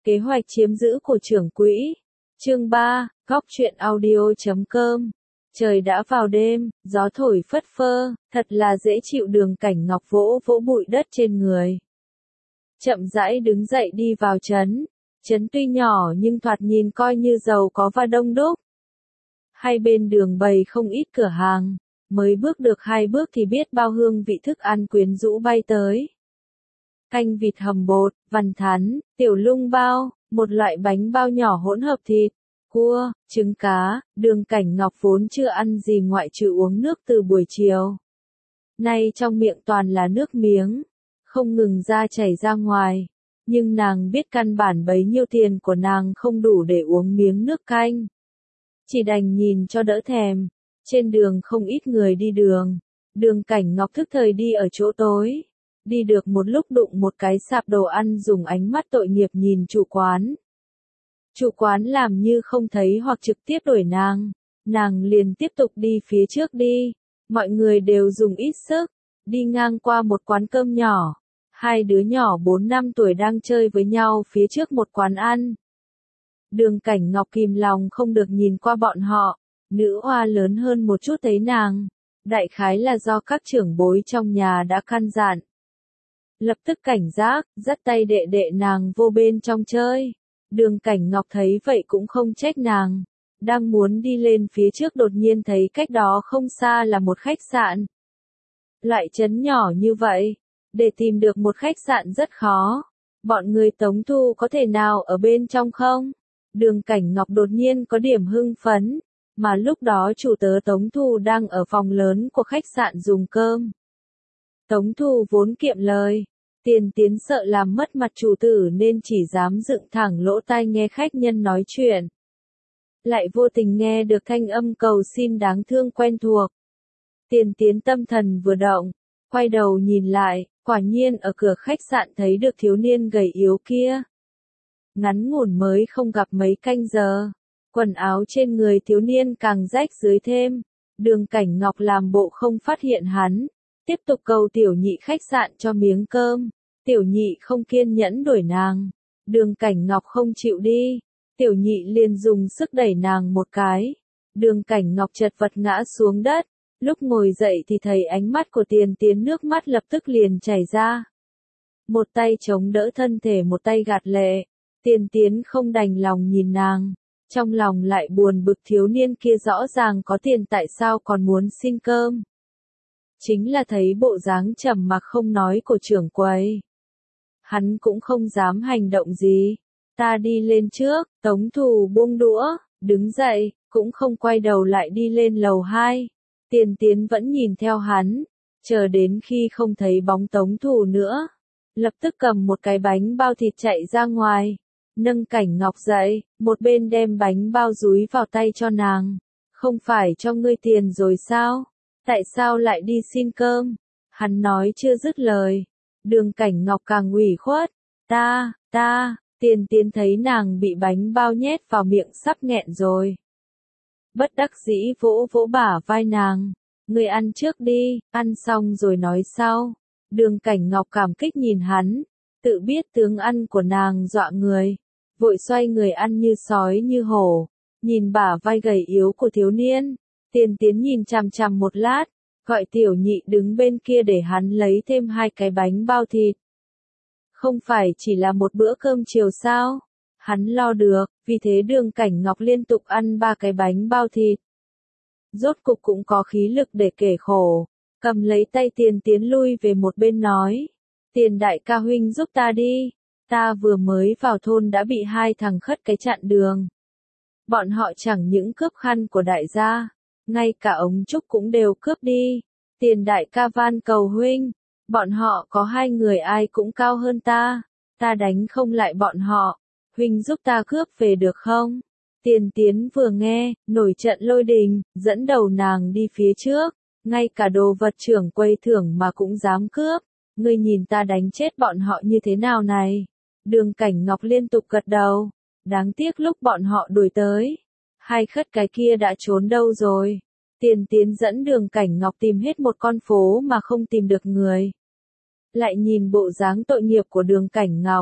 Kế hoạch chiếm giữ của trưởng quỹ. Chương 3, Góc truyện audio.com. Trời đã vào đêm, gió thổi phất phơ, thật là dễ chịu. Đường Cảnh Ngọc vỗ vỗ bụi đất trên người. Chậm rãi đứng dậy đi vào trấn. Trấn tuy nhỏ nhưng thoạt nhìn coi như giàu có và đông đúc. Hai bên đường bày không ít cửa hàng, mới bước được 2 bước thì biết bao hương vị thức ăn quyến rũ bay tới. Canh vịt hầm bột, vằn thắn, tiểu lung bao, một loại bánh bao nhỏ hỗn hợp thịt, cua, trứng cá. Đường Cảnh Ngọc vốn chưa ăn gì ngoại trừ uống nước từ buổi chiều. Nay trong miệng toàn là nước miếng, không ngừng ra chảy ra ngoài. Nhưng nàng biết căn bản bấy nhiêu tiền của nàng không đủ để uống miếng nước canh. Chỉ đành nhìn cho đỡ thèm. Trên đường không ít người đi đường. Đường Cảnh Ngọc thức thời đi ở chỗ tối. Đi được một lúc đụng một cái sạp đồ ăn, dùng ánh mắt tội nghiệp nhìn chủ quán. Chủ quán làm như không thấy hoặc trực tiếp đuổi nàng. Nàng liền tiếp tục đi phía trước đi. Mọi người đều dùng ít sức. Đi ngang qua một quán cơm nhỏ. 2 đứa nhỏ 4-5 tuổi đang chơi với nhau phía trước một quán ăn. Đường Cảnh Ngọc kìm lòng không được nhìn qua bọn họ. Nữ oa lớn hơn một chút thấy nàng. Đại khái là do các trưởng bối trong nhà đã căn dặn. Lập tức cảnh giác, dắt tay đệ đệ nàng vô bên trong chơi. Đường Cảnh Ngọc thấy vậy cũng không trách nàng. Đang muốn đi lên phía trước đột nhiên thấy cách đó không xa là một khách sạn. Loại trấn nhỏ như vậy, để tìm được một khách sạn rất khó. Bọn người Tống Thu có thể nào ở bên trong không? Đường Cảnh Ngọc đột nhiên có điểm hưng phấn. Mà lúc đó chủ tớ Tống Thu đang ở phòng lớn của khách sạn dùng cơm. Tống Thu vốn kiệm lời. Tiền Tiến sợ làm mất mặt chủ tử nên chỉ dám dựng thẳng lỗ tai nghe khách nhân nói chuyện. Lại vô tình nghe được thanh âm cầu xin đáng thương quen thuộc. Tiền Tiến tâm thần vừa động, quay đầu nhìn lại, quả nhiên ở cửa khách sạn thấy được thiếu niên gầy yếu kia. Ngắn ngủn mới không gặp mấy canh giờ, quần áo trên người thiếu niên càng rách dưới thêm. Đường Cảnh Ngọc làm bộ không phát hiện hắn, tiếp tục cầu tiểu nhị khách sạn cho miếng cơm. Tiểu nhị không kiên nhẫn đuổi nàng. Đường Cảnh Ngọc không chịu đi. Tiểu nhị liền dùng sức đẩy nàng một cái. Đường Cảnh Ngọc chật vật ngã xuống đất. Lúc ngồi dậy thì thấy ánh mắt của Tiền Tiến, nước mắt lập tức liền chảy ra. Một tay chống đỡ thân thể, một tay gạt lệ. Tiền Tiến không đành lòng nhìn nàng. Trong lòng lại buồn bực, thiếu niên kia rõ ràng có tiền tại sao còn muốn xin cơm. Chính là thấy bộ dáng trầm mặc không nói của trưởng quầy. Hắn cũng không dám hành động gì. Ta đi lên trước. Tống Thu buông đũa, đứng dậy, cũng không quay đầu lại đi lên lầu 2. Tiền Tiến vẫn nhìn theo hắn, chờ đến khi không thấy bóng Tống Thu nữa. Lập tức cầm một cái bánh bao thịt chạy ra ngoài. Nâng Cảnh Ngọc dậy, một bên đem bánh bao dúi vào tay cho nàng. Không phải cho ngươi tiền rồi sao? Tại sao lại đi xin cơm? Hắn nói chưa dứt lời. Đường Cảnh Ngọc càng ủy khuất. Tiền Tiến thấy nàng bị bánh bao nhét vào miệng sắp nghẹn rồi. Bất đắc dĩ vỗ vỗ bả vai nàng. Ngươi ăn trước đi, ăn xong rồi nói sau. Đường Cảnh Ngọc cảm kích nhìn hắn. Tự biết tướng ăn của nàng dọa người. Vội xoay người ăn như sói như hổ. Nhìn bả vai gầy yếu của thiếu niên. Tiền Tiến nhìn chằm chằm một lát. Gọi tiểu nhị đứng bên kia để hắn lấy thêm 2 cái bánh bao thịt. Không phải chỉ là một bữa cơm chiều sao? Hắn lo được, vì thế Đường Cảnh Ngọc liên tục ăn 3 cái bánh bao thịt. Rốt cục cũng có khí lực để kể khổ. Cầm lấy tay Tiền Tiến lui về một bên nói. Tiền đại ca huynh giúp ta đi. Ta vừa mới vào thôn đã bị 2 thằng khất cái chặn đường. Bọn họ chẳng những cướp khăn của đại gia, ngay cả ống trúc cũng đều cướp đi. Tiền đại ca van cầu huynh. Bọn họ có 2 người ai cũng cao hơn ta. Ta đánh không lại bọn họ. Huynh giúp ta cướp về được không? Tiền Tiến vừa nghe, nổi trận lôi đình, dẫn đầu nàng đi phía trước. Ngay cả đồ vật trưởng quầy thưởng mà cũng dám cướp. Ngươi nhìn ta đánh chết bọn họ như thế nào này? Đường Cảnh Ngọc liên tục gật đầu. Đáng tiếc lúc bọn họ đuổi tới, 2 khất cái kia đã trốn đâu rồi? Tiền Tiến dẫn Đường Cảnh Ngọc tìm hết một con phố mà không tìm được người. Lại nhìn bộ dáng tội nghiệp của Đường Cảnh Ngọc,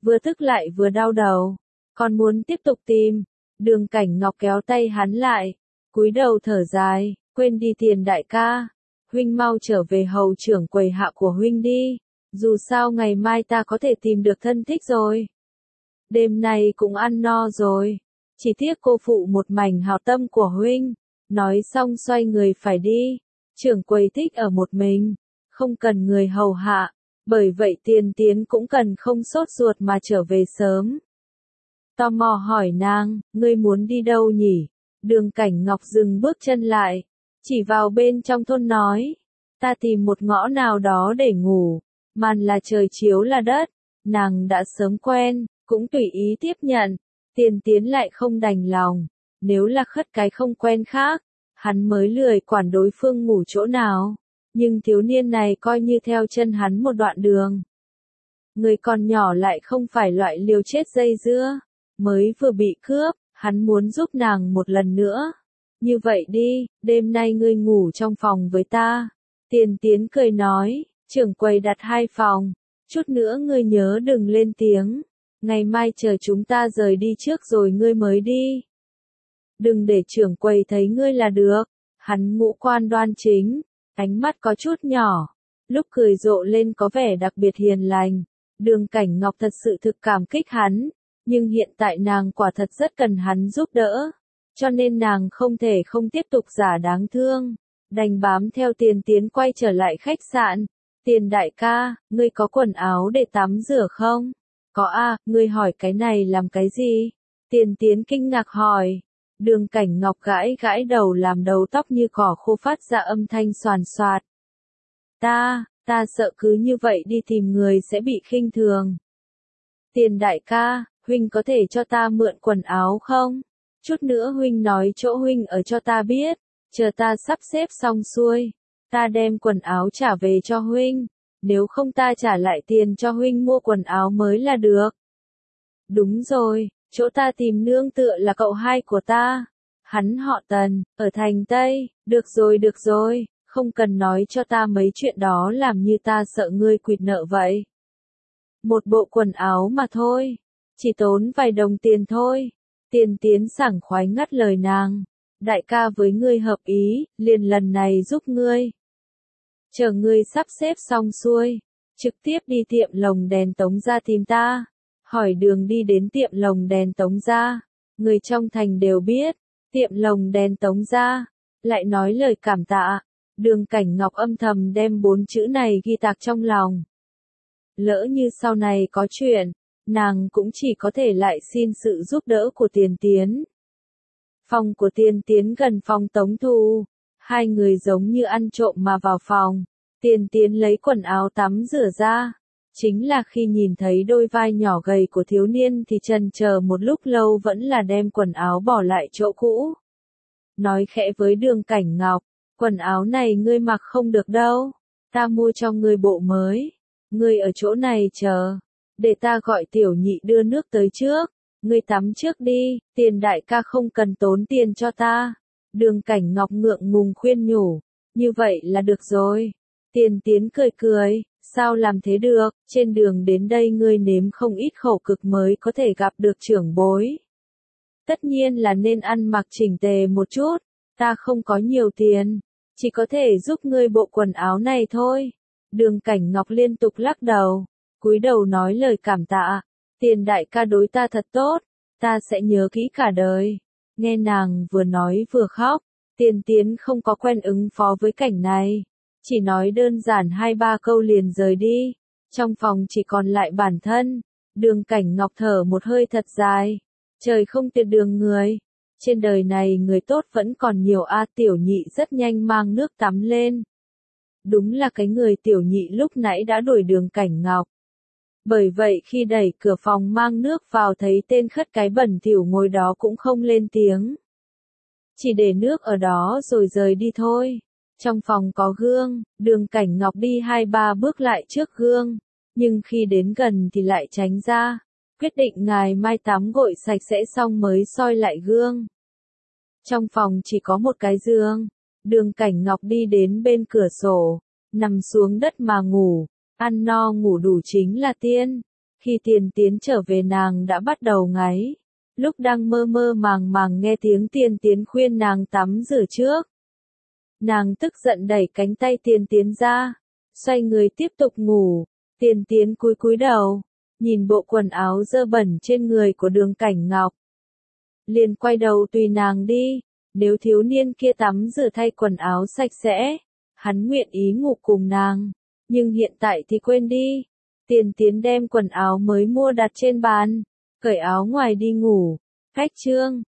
vừa tức lại vừa đau đầu. Còn muốn tiếp tục tìm, Đường Cảnh Ngọc kéo tay hắn lại, cúi đầu thở dài, quên đi Tiền đại ca. Huynh mau trở về hầu trưởng quầy hạ của huynh đi, dù sao ngày mai ta có thể tìm được thân thích rồi. Đêm nay cũng ăn no rồi, chỉ tiếc cô phụ một mảnh hảo tâm của huynh. Nói xong xoay người phải đi, trưởng quầy thích ở một mình, không cần người hầu hạ, bởi vậy Tiền Tiến cũng cần không sốt ruột mà trở về sớm. Tò mò hỏi nàng, ngươi muốn đi đâu nhỉ? Đường Cảnh Ngọc dừng bước chân lại, chỉ vào bên trong thôn nói, ta tìm một ngõ nào đó để ngủ, màn là trời chiếu là đất. Nàng đã sớm quen, cũng tùy ý tiếp nhận. Tiền Tiến lại không đành lòng, nếu là khất cái không quen khác, hắn mới lười quản đối phương ngủ chỗ nào. Nhưng thiếu niên này coi như theo chân hắn một đoạn đường. Người còn nhỏ lại không phải loại liều chết dây dưa, mới vừa bị cướp, hắn muốn giúp nàng một lần nữa. Như vậy đi, đêm nay ngươi ngủ trong phòng với ta. Tiền Tiến cười nói, trưởng quầy đặt 2 phòng, chút nữa ngươi nhớ đừng lên tiếng, ngày mai chờ chúng ta rời đi trước rồi ngươi mới đi. Đừng để trưởng quầy thấy ngươi là được. Hắn ngũ quan đoan chính, ánh mắt có chút nhỏ, lúc cười rộ lên có vẻ đặc biệt hiền lành. Đường Cảnh Ngọc thật sự thực cảm kích hắn, nhưng hiện tại nàng quả thật rất cần hắn giúp đỡ, cho nên nàng không thể không tiếp tục giả đáng thương, đành bám theo Tiền Tiến quay trở lại khách sạn. Tiền đại ca, ngươi có quần áo để tắm rửa không? Có a, ngươi hỏi cái này làm cái gì? Tiền Tiến kinh ngạc hỏi. Đường Cảnh Ngọc gãi gãi đầu làm đầu tóc như cỏ khô phát ra âm thanh xoàn xoạt. Ta sợ cứ như vậy đi tìm người sẽ bị khinh thường. Tiền đại ca, huynh có thể cho ta mượn quần áo không? Chút nữa huynh nói chỗ huynh ở cho ta biết, chờ ta sắp xếp xong xuôi, ta đem quần áo trả về cho huynh, nếu không ta trả lại tiền cho huynh mua quần áo mới là được. Đúng rồi, chỗ ta tìm nương tựa là cậu hai của ta. Hắn họ Tần, ở thành Tây. Được rồi, không cần nói cho ta mấy chuyện đó làm như ta sợ ngươi quỵt nợ vậy. Một bộ quần áo mà thôi, chỉ tốn vài đồng tiền thôi. Tiền Tiến sảng khoái ngắt lời nàng. Đại ca với ngươi hợp ý, liền lần này giúp ngươi. Chờ ngươi sắp xếp xong xuôi, trực tiếp đi tiệm lồng đèn Tống gia tìm ta. Hỏi đường đi đến tiệm lồng đèn Tống gia. Người trong thành đều biết, tiệm lồng đèn Tống gia. Lại nói lời cảm tạ. Đường Cảnh Ngọc âm thầm đem 4 chữ này ghi tạc trong lòng. Lỡ như sau này có chuyện, nàng cũng chỉ có thể lại xin sự giúp đỡ của Tiền Tiến. Phòng của Tiền Tiến gần phòng Tống Thu. Hai người giống như ăn trộm mà vào phòng. Tiền Tiến lấy quần áo tắm rửa ra. Chính là khi nhìn thấy đôi vai nhỏ gầy của thiếu niên thì chần chờ một lúc lâu vẫn là đem quần áo bỏ lại chỗ cũ. Nói khẽ với Đường Cảnh Ngọc, quần áo này ngươi mặc không được đâu, ta mua cho ngươi bộ mới, ngươi ở chỗ này chờ, để ta gọi tiểu nhị đưa nước tới trước, ngươi tắm trước đi, Tiền đại ca không cần tốn tiền cho ta. Đường Cảnh Ngọc ngượng ngùng khuyên nhủ, như vậy là được rồi. Tiền Tiến cười cười, sao làm thế được, trên đường đến đây ngươi nếm không ít khổ cực mới có thể gặp được trưởng bối. Tất nhiên là nên ăn mặc chỉnh tề một chút, ta không có nhiều tiền, chỉ có thể giúp ngươi bộ quần áo này thôi. Đường Cảnh Ngọc liên tục lắc đầu, cúi đầu nói lời cảm tạ, Tiền đại ca đối ta thật tốt, ta sẽ nhớ kỹ cả đời. Nghe nàng vừa nói vừa khóc, Tiền Tiến không có quen ứng phó với cảnh này, chỉ nói đơn giản 2-3 câu liền rời đi. Trong phòng chỉ còn lại bản thân. Đường Cảnh Ngọc thở một hơi thật dài. Trời không tuyệt đường người. Trên đời này người tốt vẫn còn nhiều a. Tiểu nhị rất nhanh mang nước tắm lên. Đúng là cái người tiểu nhị lúc nãy đã đuổi Đường Cảnh Ngọc. Bởi vậy khi đẩy cửa phòng mang nước vào thấy tên khất cái bẩn thỉu ngồi đó cũng không lên tiếng. Chỉ để nước ở đó rồi rời đi thôi. Trong phòng có gương, Đường Cảnh Ngọc đi 2-3 bước lại trước gương, nhưng khi đến gần thì lại tránh ra, quyết định ngày mai tắm gội sạch sẽ xong mới soi lại gương. Trong phòng chỉ có một cái giường, Đường Cảnh Ngọc đi đến bên cửa sổ, nằm xuống đất mà ngủ, ăn no ngủ đủ chính là tiên. Khi Tiền Tiến trở về nàng đã bắt đầu ngáy. Lúc đang mơ mơ màng màng nghe tiếng Tiền Tiến khuyên nàng tắm rửa trước. Nàng tức giận đẩy cánh tay Tiền Tiến ra, xoay người tiếp tục ngủ. Tiền Tiến cúi cúi đầu, nhìn bộ quần áo dơ bẩn trên người của Đường Cảnh Ngọc. Liền quay đầu tùy nàng đi, nếu thiếu niên kia tắm rửa thay quần áo sạch sẽ, hắn nguyện ý ngủ cùng nàng, nhưng hiện tại thì quên đi. Tiền Tiến đem quần áo mới mua đặt trên bàn, cởi áo ngoài đi ngủ. Khách chương